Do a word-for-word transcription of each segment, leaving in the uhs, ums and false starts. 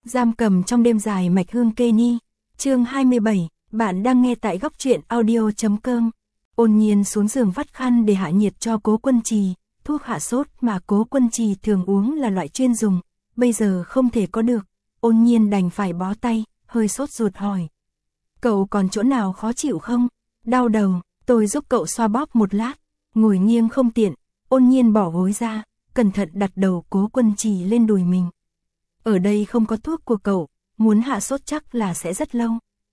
Giam cầm trong đêm dài mạch hương kê ni. Chương hai mươi bảy, bạn đang nghe tại góc truyện audio chấm com. Ôn Nhiên xuống giường vắt khăn để hạ nhiệt cho Cố Quân Trì, thuốc hạ sốt mà Cố Quân Trì thường uống là loại chuyên dùng, bây giờ không thể có được. Ôn Nhiên đành phải bó tay, hơi sốt ruột hỏi. Cậu còn chỗ nào khó chịu không? Đau đầu, tôi giúp cậu xoa bóp một lát. Ngồi nghiêng không tiện, Ôn Nhiên bỏ gối ra, cẩn thận đặt đầu Cố Quân Trì lên đùi mình. Ở đây không có thuốc của cậu, muốn hạ sốt chắc là sẽ rất lâu.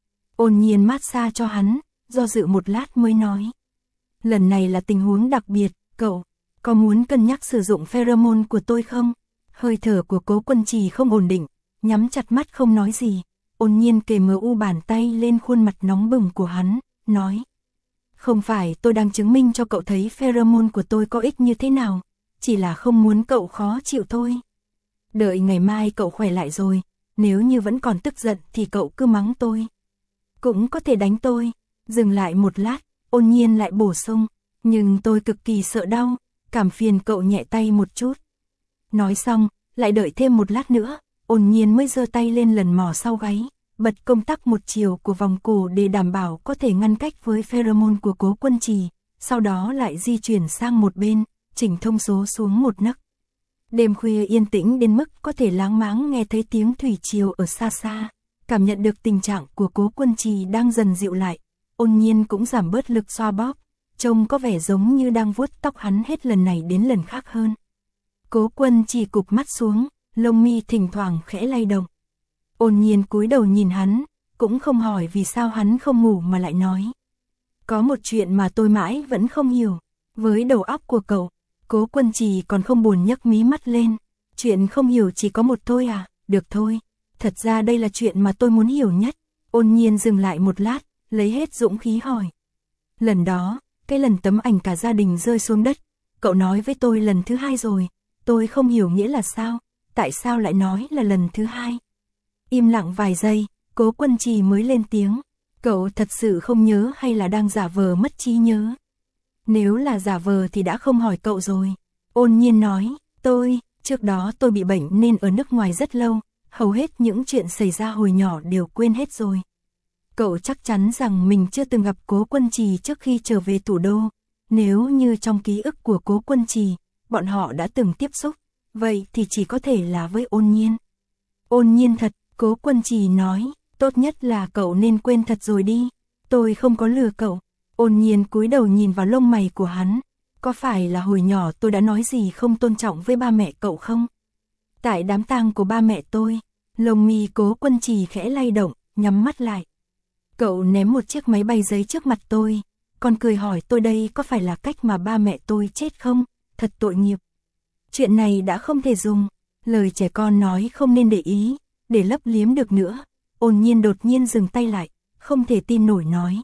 Ôn Nhiên massage cho hắn, do dự một lát mới nói. Lần này là tình huống đặc biệt, cậu có muốn cân nhắc sử dụng pheromone của tôi không? Hơi thở của Cố Quân Trì không ổn định, nhắm chặt mắt không nói gì. Ôn Nhiên kề mờ u bàn tay lên khuôn mặt nóng bừng của hắn, nói. Không phải tôi đang chứng minh cho cậu thấy pheromone của tôi có ích như thế nào, chỉ là không muốn cậu khó chịu thôi. Đợi ngày mai cậu khỏe lại rồi, nếu như vẫn còn tức giận thì cậu cứ mắng tôi. Cũng có thể đánh tôi. Dừng lại một lát, Ôn Nhiên lại bổ sung, nhưng tôi cực kỳ sợ đau, cảm phiền cậu nhẹ tay một chút. Nói xong, lại đợi thêm một lát nữa, Ôn Nhiên mới giơ tay lên lần mò sau gáy, bật công tắc một chiều của vòng cổ để đảm bảo có thể ngăn cách với pheromone của Cố Quân Trì, sau đó lại di chuyển sang một bên, chỉnh thông số xuống một nấc. Đêm khuya yên tĩnh đến mức có thể láng máng nghe thấy tiếng thủy triều ở xa xa, cảm nhận được tình trạng của Cố Quân Trì đang dần dịu lại. Ôn Nhiên cũng giảm bớt lực xoa bóp, trông có vẻ giống như đang vuốt tóc hắn hết lần này đến lần khác hơn. Cố Quân Trì cụp mắt xuống, lông mi thỉnh thoảng khẽ lay động. Ôn Nhiên cúi đầu nhìn hắn, cũng không hỏi vì sao hắn không ngủ mà lại nói. Có một chuyện mà tôi mãi vẫn không hiểu, với đầu óc của cậu. Cố Quân Trì còn không buồn nhấc mí mắt lên. Chuyện không hiểu chỉ có một thôi à, được thôi. Thật ra đây là chuyện mà tôi muốn hiểu nhất. Ôn Nhiên dừng lại một lát, lấy hết dũng khí hỏi. Lần đó, cái lần tấm ảnh cả gia đình rơi xuống đất, cậu nói với tôi lần thứ hai rồi. Tôi không hiểu nghĩa là sao, tại sao lại nói là lần thứ hai. Im lặng vài giây, Cố Quân Trì mới lên tiếng. Cậu thật sự không nhớ hay là đang giả vờ mất trí nhớ? Nếu là giả vờ thì đã không hỏi cậu rồi. Ôn Nhiên nói, tôi, trước đó tôi bị bệnh nên ở nước ngoài rất lâu, hầu hết những chuyện xảy ra hồi nhỏ đều quên hết rồi. Cậu chắc chắn rằng mình chưa từng gặp Cố Quân Trì trước khi trở về thủ đô. Nếu như trong ký ức của Cố Quân Trì, bọn họ đã từng tiếp xúc, vậy thì chỉ có thể là với Ôn Nhiên. Ôn Nhiên thật, Cố Quân Trì nói, tốt nhất là cậu nên quên thật rồi đi. Tôi không có lừa cậu. Ôn Nhiên cúi đầu nhìn vào lông mày của hắn. Có phải là hồi nhỏ tôi đã nói gì không tôn trọng với ba mẹ cậu không? Tại đám tang của ba mẹ tôi, lông mi Cố Quân Trì khẽ lay động, nhắm mắt lại. Cậu ném một chiếc máy bay giấy trước mặt tôi, còn cười hỏi tôi đây có phải là cách mà ba mẹ tôi chết không? Thật tội nghiệp. Chuyện này đã không thể dùng, lời trẻ con nói không nên để ý, để lấp liếm được nữa. Ôn Nhiên đột nhiên dừng tay lại, không thể tin nổi nói.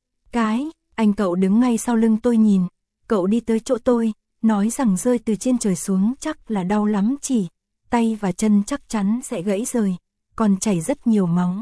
Cái, anh cậu đứng ngay sau lưng tôi nhìn, cậu đi tới chỗ tôi, nói rằng rơi từ trên trời xuống chắc là đau lắm chỉ, tay và chân chắc chắn sẽ gãy rời, còn chảy rất nhiều máu.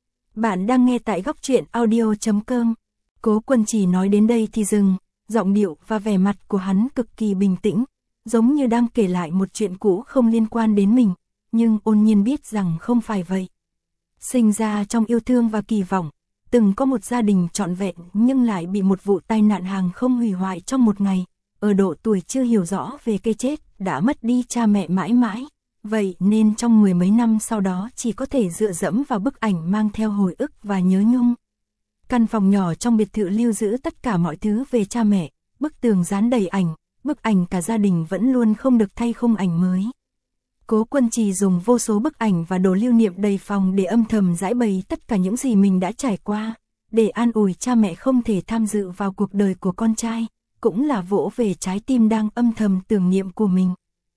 Bạn đang nghe tại góc truyện audio chấm com. Cố Quân Trì nói đến đây thì dừng, giọng điệu và vẻ mặt của hắn cực kỳ bình tĩnh, giống như đang kể lại một chuyện cũ không liên quan đến mình, nhưng Ôn Nhiên biết rằng không phải vậy. Sinh ra trong yêu thương và kỳ vọng, từng có một gia đình trọn vẹn nhưng lại bị một vụ tai nạn hàng không hủy hoại trong một ngày, ở độ tuổi chưa hiểu rõ về cái chết, đã mất đi cha mẹ mãi mãi, vậy nên trong mười mấy năm sau đó chỉ có thể dựa dẫm vào bức ảnh mang theo hồi ức và nhớ nhung. Căn phòng nhỏ trong biệt thự lưu giữ tất cả mọi thứ về cha mẹ, bức tường dán đầy ảnh, bức ảnh cả gia đình vẫn luôn không được thay khung ảnh mới. Cố Quân Trì dùng vô số bức ảnh và đồ lưu niệm đầy phòng để âm thầm giải bày tất cả những gì mình đã trải qua, để an ủi cha mẹ không thể tham dự vào cuộc đời của con trai, cũng là vỗ về trái tim đang âm thầm tưởng niệm của mình.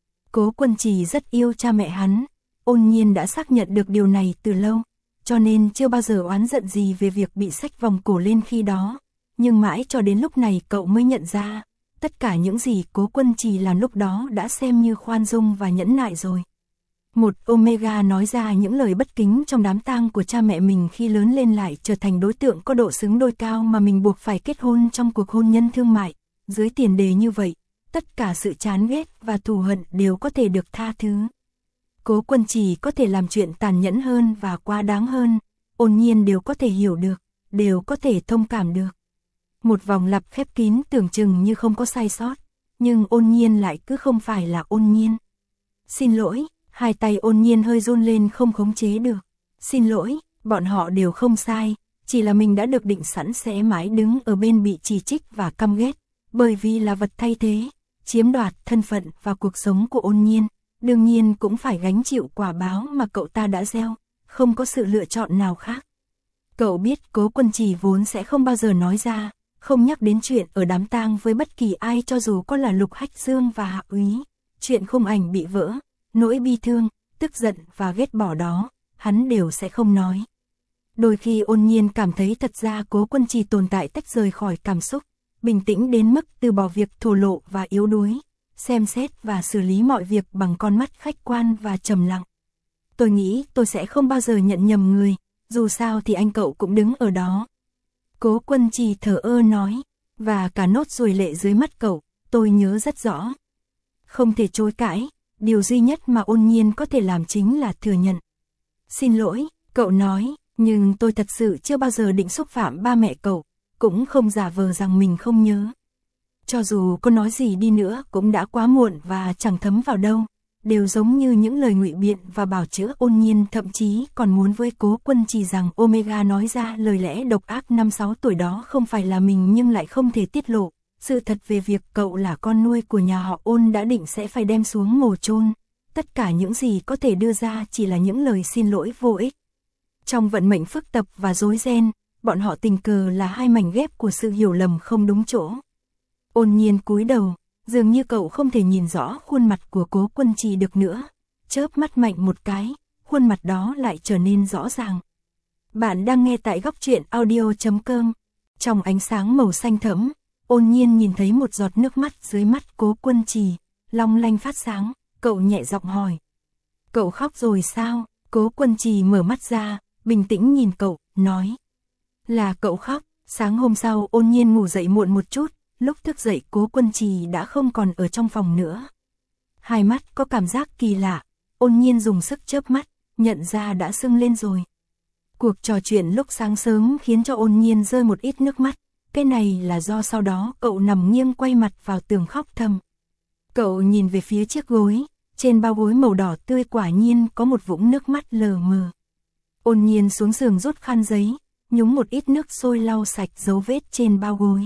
Cố Quân Trì rất yêu cha mẹ hắn, Ôn Nhiên đã xác nhận được điều này từ lâu, cho nên chưa bao giờ oán giận gì về việc bị xách vòng cổ lên khi đó, nhưng mãi cho đến lúc này cậu mới nhận ra. Tất cả những gì Cố Quân Trì làm lúc đó đã xem như khoan dung và nhẫn nại rồi. Một Omega nói ra những lời bất kính trong đám tang của cha mẹ mình khi lớn lên lại trở thành đối tượng có độ xứng đôi cao mà mình buộc phải kết hôn trong cuộc hôn nhân thương mại. Dưới tiền đề như vậy, tất cả sự chán ghét và thù hận đều có thể được tha thứ. Cố Quân Trì có thể làm chuyện tàn nhẫn hơn và quá đáng hơn, Ôn Nhiên đều có thể hiểu được, đều có thể thông cảm được. Một vòng lặp khép kín tưởng chừng như không có sai sót, nhưng Ôn Nhiên lại cứ không phải là Ôn Nhiên. Xin lỗi, hai tay Ôn Nhiên hơi run lên không khống chế được. Xin lỗi, bọn họ đều không sai, chỉ là mình đã được định sẵn sẽ mãi đứng ở bên bị chỉ trích và căm ghét, bởi vì là vật thay thế, chiếm đoạt thân phận và cuộc sống của Ôn Nhiên, đương nhiên cũng phải gánh chịu quả báo mà cậu ta đã gieo, không có sự lựa chọn nào khác. Cậu biết Cố Quân Trì vốn sẽ không bao giờ nói ra, không nhắc đến chuyện ở đám tang với bất kỳ ai cho dù có là Lục Hách Dương và Hạ Úy, chuyện khung ảnh bị vỡ, nỗi bi thương, tức giận và ghét bỏ đó, hắn đều sẽ không nói. Đôi khi Ôn Nhiên cảm thấy thật ra Cố Quân Trì tồn tại tách rời khỏi cảm xúc, bình tĩnh đến mức từ bỏ việc thổ lộ và yếu đuối, xem xét và xử lý mọi việc bằng con mắt khách quan và trầm lặng. Tôi nghĩ tôi sẽ không bao giờ nhận nhầm người, dù sao thì anh cậu cũng đứng ở đó. Cố Quân Trì thở ơ nói, và cả nốt ruồi lệ dưới mắt cậu, tôi nhớ rất rõ. Không thể chối cãi, điều duy nhất mà Ôn Nhiên có thể làm chính là thừa nhận. Xin lỗi, cậu nói, nhưng tôi thật sự chưa bao giờ định xúc phạm ba mẹ cậu, cũng không giả vờ rằng mình không nhớ. Cho dù có nói gì đi nữa cũng đã quá muộn và chẳng thấm vào đâu, đều giống như những lời ngụy biện và bào chữa. Ôn Nhiên thậm chí còn muốn với Cố Quân Trì rằng Omega nói ra lời lẽ độc ác năm sáu tuổi đó không phải là mình nhưng lại không thể tiết lộ. Sự thật về việc cậu là con nuôi của nhà họ Ôn đã định sẽ phải đem xuống mồ chôn. Tất cả những gì có thể đưa ra chỉ là những lời xin lỗi vô ích. Trong vận mệnh phức tạp và rối ren, bọn họ tình cờ là hai mảnh ghép của sự hiểu lầm không đúng chỗ. Ôn Nhiên cúi đầu, dường như cậu không thể nhìn rõ khuôn mặt của Cố Quân Trì được nữa. Chớp mắt mạnh một cái, khuôn mặt đó lại trở nên rõ ràng. Bạn đang nghe tại góc truyện audio chấm com. Trong ánh sáng màu xanh thẫm, Ôn Nhiên nhìn thấy một giọt nước mắt dưới mắt Cố Quân Trì, long lanh phát sáng, cậu nhẹ giọng hỏi. Cậu khóc rồi sao? Cố Quân Trì mở mắt ra, bình tĩnh nhìn cậu, nói. Là cậu khóc. Sáng hôm sau Ôn Nhiên ngủ dậy muộn một chút, lúc thức dậy Cố Quân Trì đã không còn ở trong phòng nữa. Hai mắt có cảm giác kỳ lạ, Ôn Nhiên dùng sức chớp mắt, nhận ra đã sưng lên rồi. Cuộc trò chuyện lúc sáng sớm khiến cho Ôn Nhiên rơi một ít nước mắt, cái này là do sau đó cậu nằm nghiêng quay mặt vào tường khóc thầm. Cậu nhìn về phía chiếc gối, trên bao gối màu đỏ tươi quả nhiên có một vũng nước mắt lờ mờ. Ôn Nhiên xuống giường rút khăn giấy, nhúng một ít nước sôi lau sạch dấu vết trên bao gối.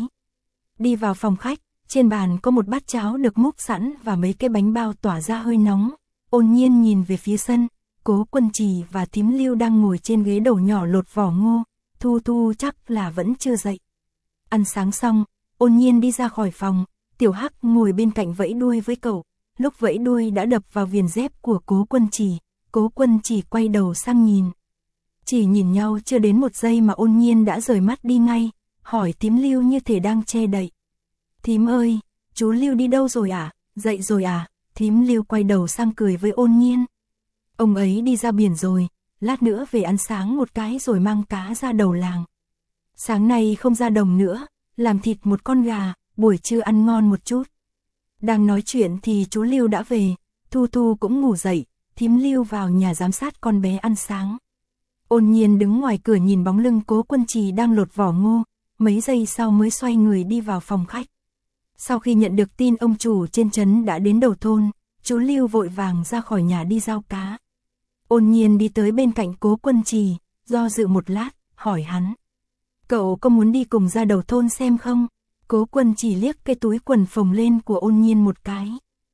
Đi vào phòng khách, trên bàn có một bát cháo được múc sẵn và mấy cái bánh bao tỏa ra hơi nóng. Ôn Nhiên nhìn về phía sân, Cố Quân Trì và Thím Lưu đang ngồi trên ghế đầu nhỏ lột vỏ ngô, Thu Thu chắc là vẫn chưa dậy. Ăn sáng xong, Ôn Nhiên đi ra khỏi phòng, Tiểu Hắc ngồi bên cạnh vẫy đuôi với cậu, lúc vẫy đuôi đã đập vào viền dép của Cố Quân Trì, Cố Quân Trì quay đầu sang nhìn. Chỉ nhìn nhau chưa đến một giây mà Ôn Nhiên đã rời mắt đi ngay, hỏi Thím Lưu như thể đang che đậy. Thím ơi, chú Lưu đi đâu rồi à, dậy rồi à? Thím Lưu quay đầu sang cười với Ôn Nhiên. Ông ấy đi ra biển rồi, lát nữa về ăn sáng một cái rồi mang cá ra đầu làng. Sáng nay không ra đồng nữa, làm thịt một con gà, buổi trưa ăn ngon một chút. Đang nói chuyện thì chú Lưu đã về, Thu Thu cũng ngủ dậy, Thím Lưu vào nhà giám sát con bé ăn sáng. Ôn Nhiên đứng ngoài cửa nhìn bóng lưng Cố Quân Trì đang lột vỏ ngô, mấy giây sau mới xoay người đi vào phòng khách. Sau khi nhận được tin ông chủ trên trấn đã đến đầu thôn, chú Lưu vội vàng ra khỏi nhà đi giao cá. Ôn Nhiên đi tới bên cạnh Cố Quân Trì, do dự một lát, hỏi hắn. Cậu có muốn đi cùng ra đầu thôn xem không? Cố Quân Trì liếc cái túi quần phồng lên của Ôn Nhiên một cái.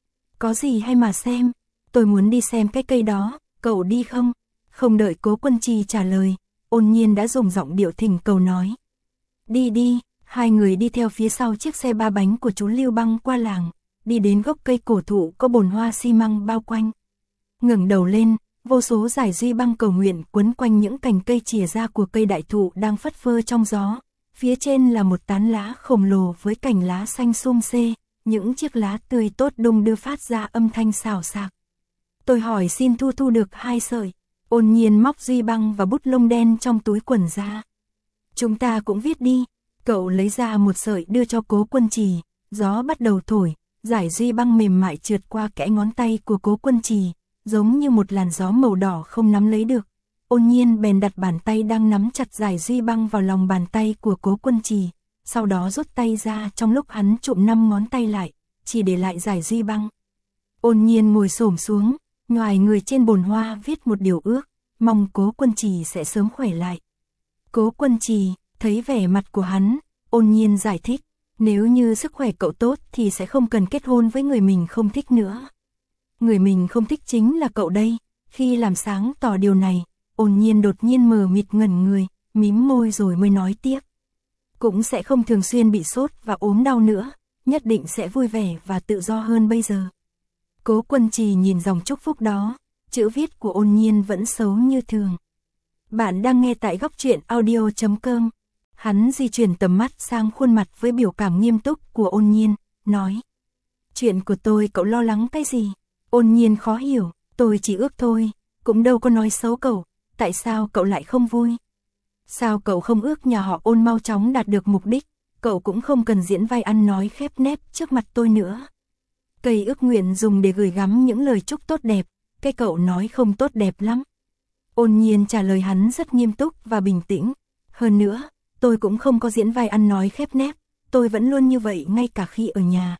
Có gì hay mà xem, tôi muốn đi xem cái cây đó, cậu đi không? Không đợi Cố Quân Trì trả lời, Ôn Nhiên đã dùng giọng điệu thỉnh cầu nói. Đi đi. Hai người đi theo phía sau chiếc xe ba bánh của chú Lưu băng qua làng, đi đến gốc cây cổ thụ có bồn hoa xi măng bao quanh. Ngẩng đầu lên, vô số dải duy băng cầu nguyện quấn quanh những cành cây chìa ra của cây đại thụ đang phất phơ trong gió. Phía trên là một tán lá khổng lồ với cành lá xanh sum xê, những chiếc lá tươi tốt đung đưa phát ra âm thanh xào xạc. Tôi hỏi xin Thu Thu được hai sợi. Ôn Nhiên móc duy băng và bút lông đen trong túi quần ra. Chúng ta cũng viết đi. Cậu lấy ra một sợi đưa cho Cố Quân Trì, gió bắt đầu thổi, dải duy băng mềm mại trượt qua kẽ ngón tay của Cố Quân Trì, giống như một làn gió màu đỏ không nắm lấy được. Ôn Nhiên bèn đặt bàn tay đang nắm chặt dải duy băng vào lòng bàn tay của Cố Quân Trì, sau đó rút tay ra trong lúc hắn trụm năm ngón tay lại, chỉ để lại dải duy băng. Ôn Nhiên ngồi xổm xuống, nhoài người trên bồn hoa viết một điều ước, mong Cố Quân Trì sẽ sớm khỏe lại. Cố Quân Trì, thấy vẻ mặt của hắn, Ôn Nhiên giải thích, nếu như sức khỏe cậu tốt thì sẽ không cần kết hôn với người mình không thích nữa. Người mình không thích chính là cậu đây. Khi làm sáng tỏ điều này, Ôn Nhiên đột nhiên mờ mịt ngẩn người, mím môi rồi mới nói tiếp. Cũng sẽ không thường xuyên bị sốt và ốm đau nữa, nhất định sẽ vui vẻ và tự do hơn bây giờ. Cố Quân Trì nhìn dòng chúc phúc đó, chữ viết của Ôn Nhiên vẫn xấu như thường. Bạn đang nghe tại góc truyện audio chấm com. Hắn di chuyển tầm mắt sang khuôn mặt với biểu cảm nghiêm túc của Ôn Nhiên, nói. Chuyện của tôi cậu lo lắng cái gì? Ôn Nhiên khó hiểu, tôi chỉ ước thôi, cũng đâu có nói xấu cậu, tại sao cậu lại không vui? Sao cậu không ước nhà họ Ôn mau chóng đạt được mục đích, cậu cũng không cần diễn vai ăn nói khép nép trước mặt tôi nữa. Cây ước nguyện dùng để gửi gắm những lời chúc tốt đẹp, cái cậu nói không tốt đẹp lắm. Ôn Nhiên trả lời hắn rất nghiêm túc và bình tĩnh, hơn nữa, tôi cũng không có diễn vai ăn nói khép nép, tôi vẫn luôn như vậy ngay cả khi ở nhà.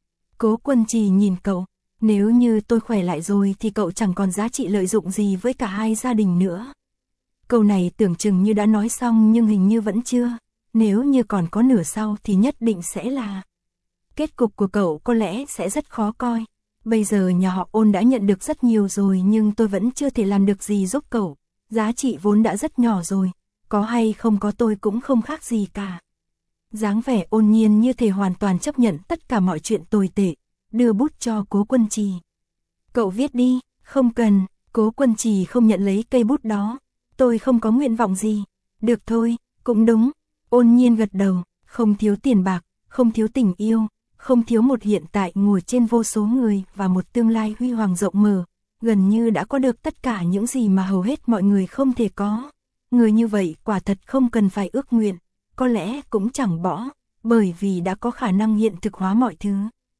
Cố Quân Trì nhìn cậu, nếu như tôi khỏe lại rồi thì cậu chẳng còn giá trị lợi dụng gì với cả hai gia đình nữa. Câu này tưởng chừng như đã nói xong nhưng hình như vẫn chưa, nếu như còn có nửa sau thì nhất định sẽ là. Kết cục của cậu có lẽ sẽ rất khó coi. Bây giờ nhà họ Ôn đã nhận được rất nhiều rồi nhưng tôi vẫn chưa thể làm được gì giúp cậu, giá trị vốn đã rất nhỏ rồi, có hay không có tôi cũng không khác gì cả. Dáng vẻ Ôn Nhiên như thể hoàn toàn chấp nhận tất cả mọi chuyện tồi tệ, đưa bút cho Cố Quân Trì. Cậu viết đi, không cần. Cố Quân Trì không nhận lấy cây bút đó. Tôi không có nguyện vọng gì. Được thôi, cũng đúng. Ôn Nhiên gật đầu, không thiếu tiền bạc, không thiếu tình yêu, không thiếu một hiện tại ngồi trên vô số người và một tương lai huy hoàng rộng mở, gần như đã có được tất cả những gì mà hầu hết mọi người không thể có. Người như vậy quả thật không cần phải ước nguyện, có lẽ cũng chẳng bỏ, bởi vì đã có khả năng hiện thực hóa mọi thứ.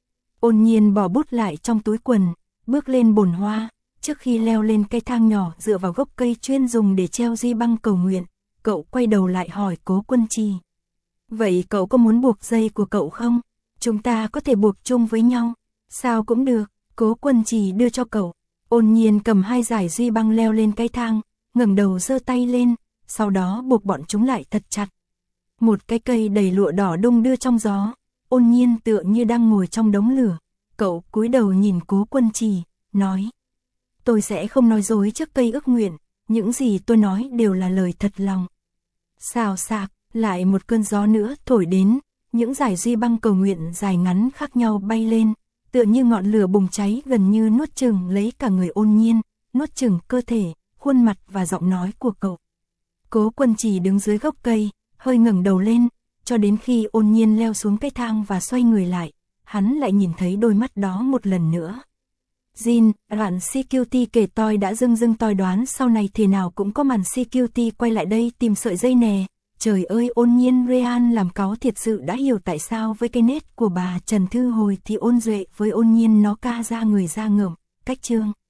Ôn Nhiên bỏ bút lại trong túi quần, bước lên bồn hoa, trước khi leo lên cây thang nhỏ dựa vào gốc cây chuyên dùng để treo duy băng cầu nguyện, cậu quay đầu lại hỏi Cố Quân Trì. Vậy cậu có muốn buộc dây của cậu không? Chúng ta có thể buộc chung với nhau. Sao cũng được, Cố Quân Trì đưa cho cậu. Ôn Nhiên cầm hai dải duy băng leo lên cây thang, ngẩng đầu giơ tay lên, sau đó buộc bọn chúng lại thật chặt. Một cái cây đầy lụa đỏ đung đưa trong gió, Ôn Nhiên tựa như đang ngồi trong đống lửa. Cậu cúi đầu nhìn Cố Quân Trì, nói. Tôi sẽ không nói dối trước cây ước nguyện, những gì tôi nói đều là lời thật lòng. Xào xạc, lại một cơn gió nữa thổi đến, những dải duy băng cầu nguyện dài ngắn khác nhau bay lên, tựa như ngọn lửa bùng cháy gần như nuốt chửng lấy cả người Ôn Nhiên, nuốt chửng cơ thể, khuôn mặt và giọng nói của cậu. Cố Quân Trì đứng dưới gốc cây, hơi ngẩng đầu lên, cho đến khi Ôn Nhiên leo xuống cây thang và xoay người lại, hắn lại nhìn thấy đôi mắt đó một lần nữa. Jin, đoạn security kể tôi đã dưng dưng tôi đoán sau này thế nào cũng có màn security quay lại đây tìm sợi dây nè. Trời ơi, Ôn Nhiên Rean làm cáu thiệt sự đã hiểu tại sao với cái nét của bà Trần Thư hồi thì ôn duệ với Ôn Nhiên nó ca ra người ra ngợm, cách chương.